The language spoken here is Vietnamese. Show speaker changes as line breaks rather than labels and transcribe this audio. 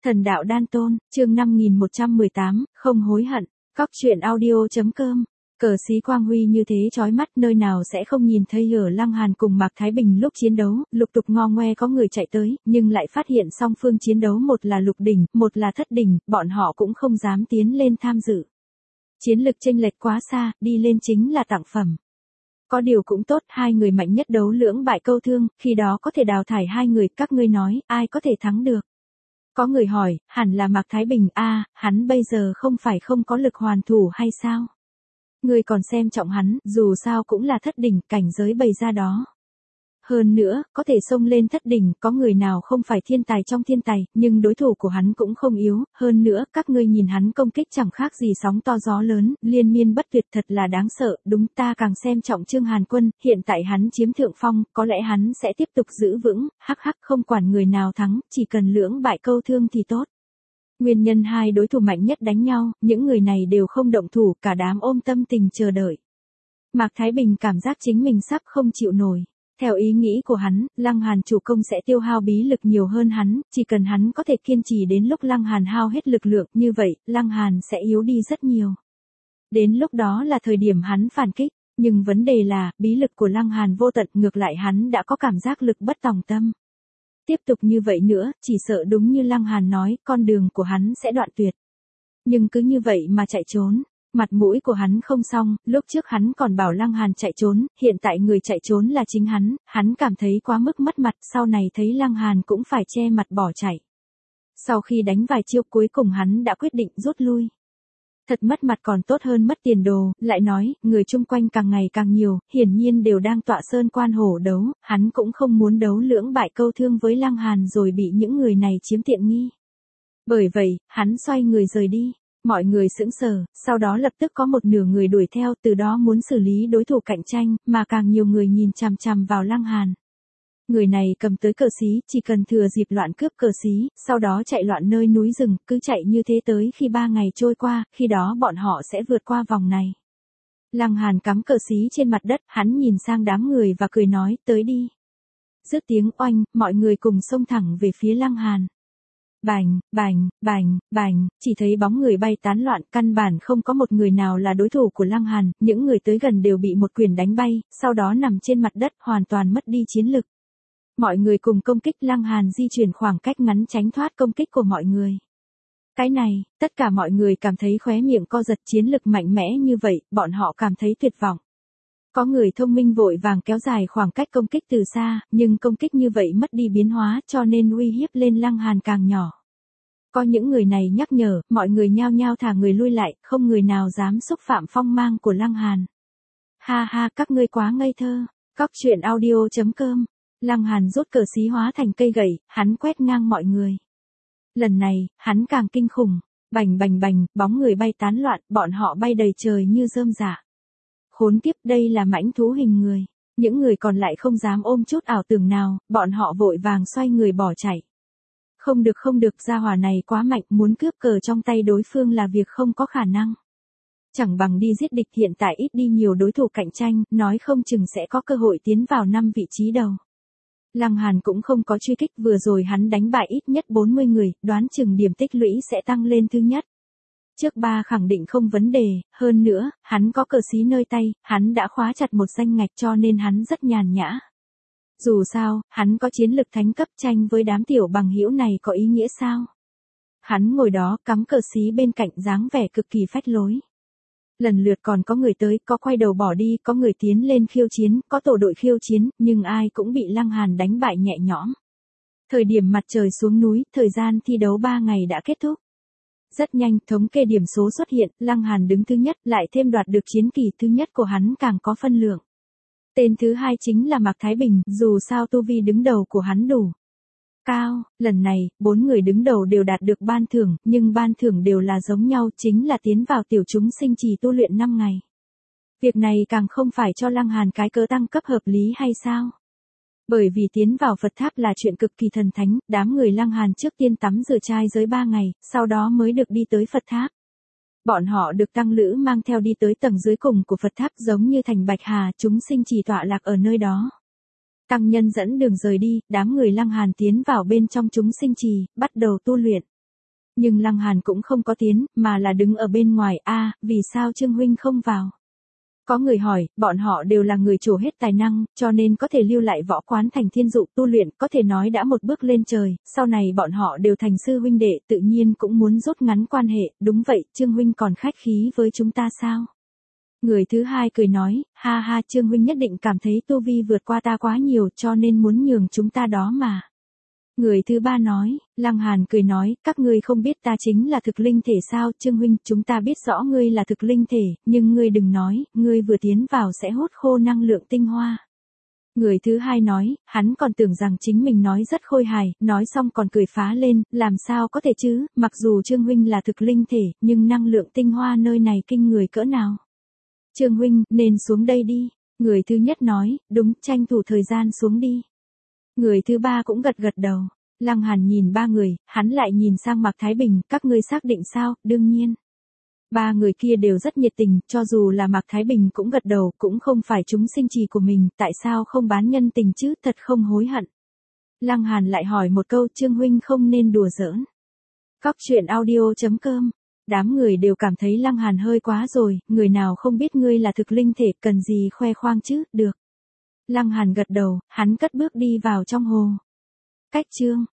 Thần đạo đan tôn, chương 5118, không hối hận. Cóc truyện audio.com. Cờ xí quang huy như thế chói mắt, nơi nào sẽ không nhìn thấy ở Lăng Hàn cùng Mạc Thái Bình lúc chiến đấu, lục tục ngo ngoe có người chạy tới, nhưng lại phát hiện song phương chiến đấu một là lục đỉnh, một là thất đỉnh, bọn họ cũng không dám tiến lên tham dự. Chiến lực chênh lệch quá xa, đi lên chính là tặng phẩm. Có điều cũng tốt, hai người mạnh nhất đấu lưỡng bại câu thương, khi đó có thể đào thải hai người, các ngươi nói, ai có thể thắng được. Có người hỏi, hẳn là Mạc Thái Bình a, hắn bây giờ không phải không có lực hoàn thủ hay sao? Người còn xem trọng hắn, dù sao cũng là thất đỉnh, cảnh giới bày ra đó. Hơn nữa, có thể xông lên thất đỉnh, có người nào không phải thiên tài trong thiên tài, nhưng đối thủ của hắn cũng không yếu, hơn nữa, các ngươi nhìn hắn công kích chẳng khác gì sóng to gió lớn, liên miên bất tuyệt, thật là đáng sợ, đúng, ta càng xem trọng Trương Hàn Quân, hiện tại hắn chiếm thượng phong, có lẽ hắn sẽ tiếp tục giữ vững, hắc hắc, không quản người nào thắng, chỉ cần lưỡng bại câu thương thì tốt. Nguyên nhân hai đối thủ mạnh nhất đánh nhau, những người này đều không động thủ, cả đám ôm tâm tình chờ đợi. Mạc Thái Bình cảm giác chính mình sắp không chịu nổi. Theo ý nghĩ của hắn, Lăng Hàn chủ công sẽ tiêu hao bí lực nhiều hơn hắn, chỉ cần hắn có thể kiên trì đến lúc Lăng Hàn hao hết lực lượng, như vậy, Lăng Hàn sẽ yếu đi rất nhiều. Đến lúc đó là thời điểm hắn phản kích, nhưng vấn đề là, bí lực của Lăng Hàn vô tận, ngược lại hắn đã có cảm giác lực bất tòng tâm. Tiếp tục như vậy nữa, chỉ sợ đúng như Lăng Hàn nói, con đường của hắn sẽ đoạn tuyệt. Nhưng cứ như vậy mà chạy trốn. Mặt mũi của hắn không xong, lúc trước hắn còn bảo Lăng Hàn chạy trốn, hiện tại người chạy trốn là chính hắn cảm thấy quá mức mất mặt, sau này thấy Lăng Hàn cũng phải che mặt bỏ chạy. Sau khi đánh vài chiêu cuối cùng hắn đã quyết định rút lui. Thật mất mặt còn tốt hơn mất tiền đồ, lại nói, người chung quanh càng ngày càng nhiều, hiển nhiên đều đang tọa sơn quan hổ đấu, hắn cũng không muốn đấu lưỡng bại câu thương với Lăng Hàn rồi bị những người này chiếm tiện nghi. Bởi vậy, hắn xoay người rời đi. Mọi người sững sờ, sau đó lập tức có một nửa người đuổi theo, từ đó muốn xử lý đối thủ cạnh tranh, mà càng nhiều người nhìn chằm chằm vào Lăng Hàn. Người này cầm tới cờ xí, chỉ cần thừa dịp loạn cướp cờ xí, sau đó chạy loạn nơi núi rừng, cứ chạy như thế tới khi 3 ngày trôi qua, khi đó bọn họ sẽ vượt qua vòng này. Lăng Hàn cắm cờ xí trên mặt đất, hắn nhìn sang đám người và cười nói, tới đi. Dứt tiếng oanh, mọi người cùng xông thẳng về phía Lăng Hàn. Bành, bành, bành, bành, chỉ thấy bóng người bay tán loạn, căn bản không có một người nào là đối thủ của Lăng Hàn, những người tới gần đều bị một quyền đánh bay, sau đó nằm trên mặt đất, hoàn toàn mất đi chiến lực. Mọi người cùng công kích, Lăng Hàn di chuyển khoảng cách ngắn tránh thoát công kích của mọi người. Cái này, tất cả mọi người cảm thấy khóe miệng co giật, chiến lực mạnh mẽ như vậy, bọn họ cảm thấy tuyệt vọng. Có người thông minh vội vàng kéo dài khoảng cách công kích từ xa, nhưng công kích như vậy mất đi biến hóa, cho nên uy hiếp lên Lăng Hàn càng nhỏ. Có những người này nhắc nhở, mọi người nhao nhao thả người lui lại, không người nào dám xúc phạm phong mang của Lăng Hàn. Ha ha, các ngươi quá ngây thơ. Cóc truyện audio.com. Lăng Hàn rút cờ xí hóa thành cây gậy, hắn quét ngang mọi người. Lần này, hắn càng kinh khủng. Bành bành bành, bóng người bay tán loạn, bọn họ bay đầy trời như rơm rạ. Khốn kiếp, đây là mãnh thú hình người. Những người còn lại không dám ôm chút ảo tưởng nào, bọn họ vội vàng xoay người bỏ chạy. Không được, gia hỏa này quá mạnh, muốn cướp cờ trong tay đối phương là việc không có khả năng. Chẳng bằng đi giết địch, hiện tại ít đi nhiều đối thủ cạnh tranh, nói không chừng sẽ có cơ hội tiến vào 5 vị trí đầu. Lăng Hàn cũng không có truy kích, vừa rồi hắn đánh bại ít nhất 40 người, đoán chừng điểm tích lũy sẽ tăng lên thứ nhất. Trước 3 khẳng định không vấn đề, hơn nữa, hắn có cờ xí nơi tay, hắn đã khóa chặt một danh ngạch cho nên hắn rất nhàn nhã. Dù sao, hắn có chiến lực thánh cấp, tranh với đám tiểu bằng hữu này có ý nghĩa sao? Hắn ngồi đó cắm cờ xí bên cạnh, dáng vẻ cực kỳ phách lối. Lần lượt còn có người tới, có quay đầu bỏ đi, có người tiến lên khiêu chiến, có tổ đội khiêu chiến, nhưng ai cũng bị Lăng Hàn đánh bại nhẹ nhõm. Thời điểm mặt trời xuống núi, thời gian thi đấu 3 ngày đã kết thúc. Rất nhanh, thống kê điểm số xuất hiện, Lăng Hàn đứng thứ nhất, lại thêm đoạt được chiến kỳ thứ nhất của hắn càng có phân lượng. Tên thứ hai chính là Mạc Thái Bình, dù sao tu vi đứng đầu của hắn đủ cao, lần này, 4 người đứng đầu đều đạt được ban thưởng, nhưng ban thưởng đều là giống nhau, chính là tiến vào tiểu chúng sinh trì tu luyện 5 ngày. Việc này càng không phải cho Lăng Hàn cái cớ tăng cấp hợp lý hay sao? Bởi vì tiến vào Phật tháp là chuyện cực kỳ thần thánh, đám người Lăng Hàn trước tiên tắm rửa trai giới 3 ngày, sau đó mới được đi tới Phật tháp. Bọn họ được tăng lữ mang theo đi tới tầng dưới cùng của Phật tháp, giống như thành Bạch Hà, chúng sinh trì tọa lạc ở nơi đó. Tăng nhân dẫn đường rời đi, đám người Lăng Hàn tiến vào bên trong chúng sinh trì, bắt đầu tu luyện. Nhưng Lăng Hàn cũng không có tiến, mà là đứng ở bên ngoài. Vì sao Trương huynh không vào? Có người hỏi, bọn họ đều là người trổ hết tài năng, cho nên có thể lưu lại võ quán thành thiên dụ tu luyện, có thể nói đã một bước lên trời, sau này bọn họ đều thành sư huynh đệ, tự nhiên cũng muốn rút ngắn quan hệ. Đúng vậy, Trương huynh còn khách khí với chúng ta sao? Người thứ hai cười nói, ha ha, Trương huynh nhất định cảm thấy tu vi vượt qua ta quá nhiều, cho nên muốn nhường chúng ta đó mà. Người thứ ba nói, Lăng Hàn cười nói, các ngươi không biết ta chính là thực linh thể sao? Trương huynh, chúng ta biết rõ ngươi là thực linh thể, nhưng ngươi đừng nói, ngươi vừa tiến vào sẽ hút khô năng lượng tinh hoa. Người thứ hai nói, hắn còn tưởng rằng chính mình nói rất khôi hài, nói xong còn cười phá lên, làm sao có thể chứ, mặc dù Trương huynh là thực linh thể, nhưng năng lượng tinh hoa nơi này kinh người cỡ nào. Trương huynh, nên xuống đây đi. Người thứ nhất nói, đúng, tranh thủ thời gian xuống đi. Người thứ ba cũng gật gật đầu. Lăng Hàn nhìn ba người, hắn lại nhìn sang Mạc Thái Bình, các ngươi xác định sao? Đương nhiên. Ba người kia đều rất nhiệt tình, cho dù là Mạc Thái Bình cũng gật đầu, cũng không phải chúng sinh trì của mình, tại sao không bán nhân tình chứ, thật không hối hận. Lăng Hàn lại hỏi một câu, Trương huynh không nên đùa giỡn. Cóc truyện audio.com. Đám người đều cảm thấy Lăng Hàn hơi quá rồi, người nào không biết ngươi là thực linh thể, cần gì khoe khoang chứ, được. Lăng Hàn gật đầu, hắn cất bước đi vào trong hồ. Cách chương